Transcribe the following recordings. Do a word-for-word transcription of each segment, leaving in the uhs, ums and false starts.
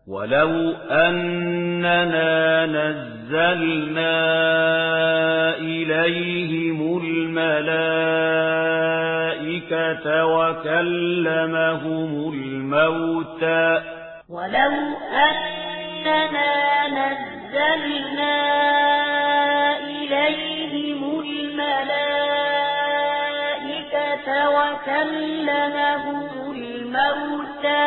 ولو أننا نزلنا إليهم الملائكة وكلمهم الموتى ولو أننا نزلنا إليهم الملائكة وكلمهم الموتى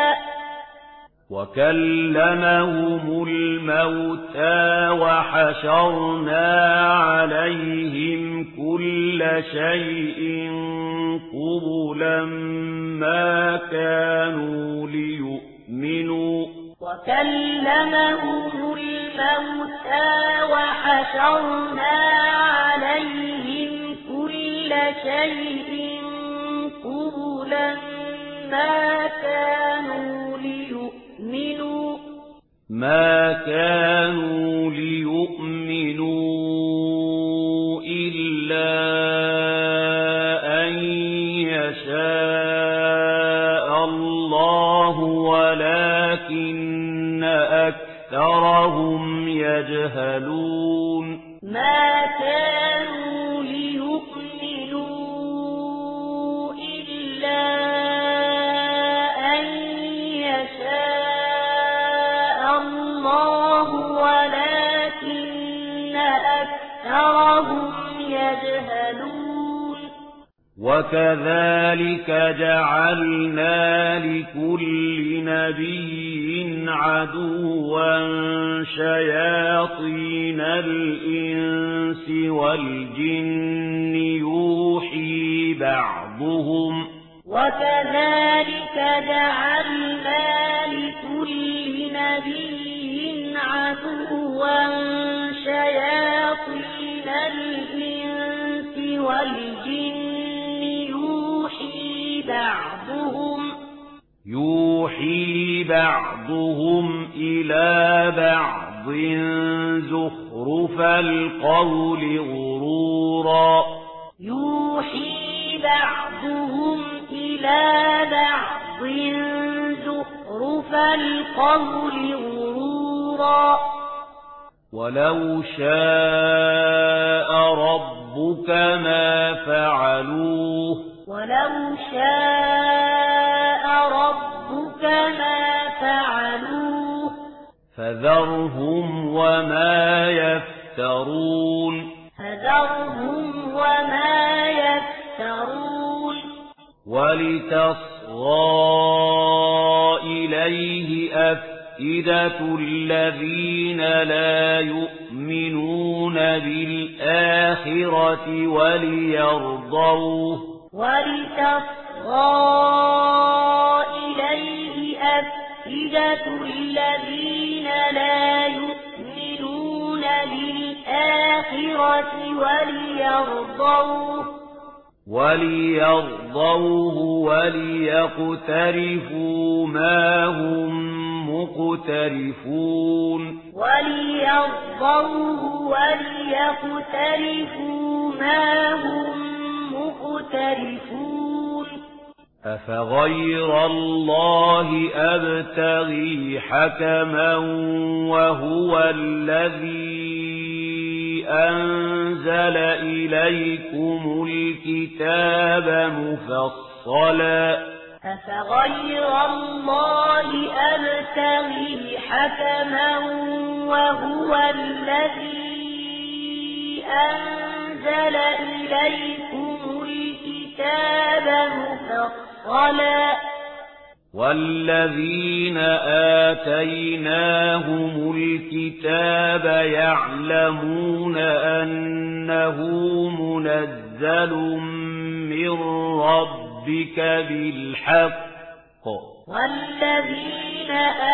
وكلمهم الموتى وحشرنا عليهم كل شيء قبلا ما كانوا ليؤمنوا وكلمهم الموتى وحشرنا عليهم كل شيء قبلا ما كانوا ليؤمنوا ما كانوا ليؤمنوا إلا أن يشاء الله ولكن أكثرهم يجهلون ما كانوا ليؤمنوا إلا أن يشاء الله ولكن أكثرهم يجهلون وكذلك جعلنا لكل نبي عدوا شياطين الإنس والجن يوحي بعضهم وكذلك جعلنا لكل نبي عدوا شياطين الإنس والجن يوحي بعضهم يوحي بعضهم إلى بعض زخرف القول غرورا يوحي بعضهم إلى بعض زخرف القول غرورا ولو شاء ربك ما فعلوه ولو شاء ربك ما فعلوه فذرهم وما يفترون فذرهم وما يفترون ولتصغى إليه أفئدة الذين لا يؤمنون بالآخرة وليرضوه ولتصغى إليه أفئدة الذين لا يؤمنون بالآخرة وليرضوه وليرضوه وليقترفوا ما هم مقترفون وليرضوه وليقترفوا ما هم مقترفون أفغير الله أبتغي حكما وهو الذي أنزل إليكم الكتاب مفصلا أفغير الله أبتغي حكما وهو الذي أنزل إليكم الكتاب مفصلا والذين آتيناهم الكتاب يعلمون أنه منزل من ربك بالحق والذين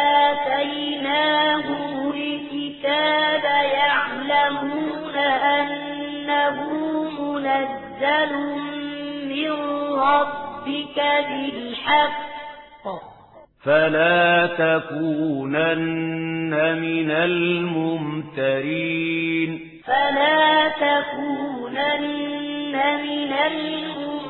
آتيناهم الكتاب يعلمون أنه منزل من ربك بالحق فلا تكونن من الممترين فلا تكونن من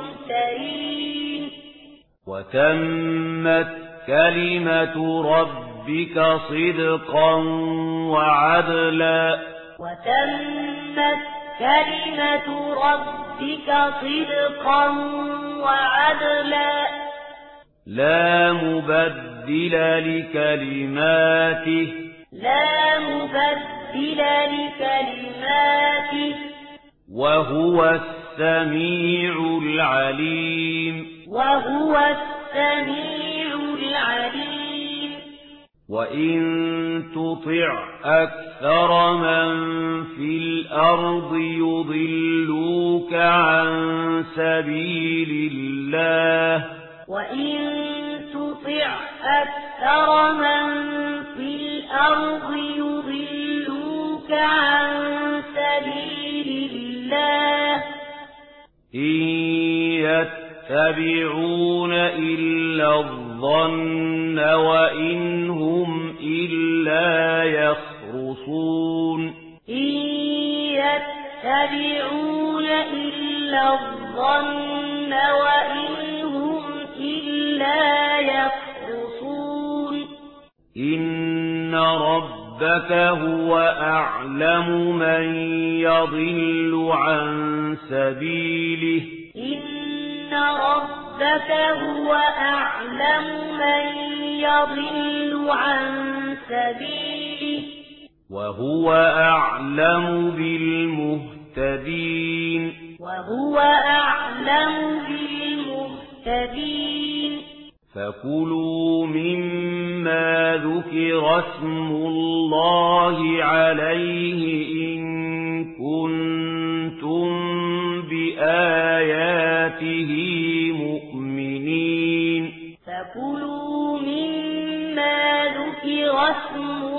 الممترين وتمت كلمة ربك ربك صدقا وعدلا وتمت كلمة ربك صدقا وعدلا لا مبدل لكلماته لا مبدل لكلماته وهو السميع العليم وهو السميع العليم وإن تطع أكثر من في الأرض يضلوك عن سبيل الله وإن تطع أكثر من في الأرض يضلوك عن سبيل الله إن يتبعون إلا الظن وإن هم إلا يخرصون إن يتبعون إلا الظن وإن هم إلا يخرصون إن ربك هو أعلم من يضل عن سبيله إن ربك هو أعلم من يضل عن سبيله وهو أعلم بالمهتدين وهو أعلم بالمهتدين فكلوا مما ذكر اسم الله عليه إن كنتم بآياته مؤمنين فكلوا مما ذكر اسم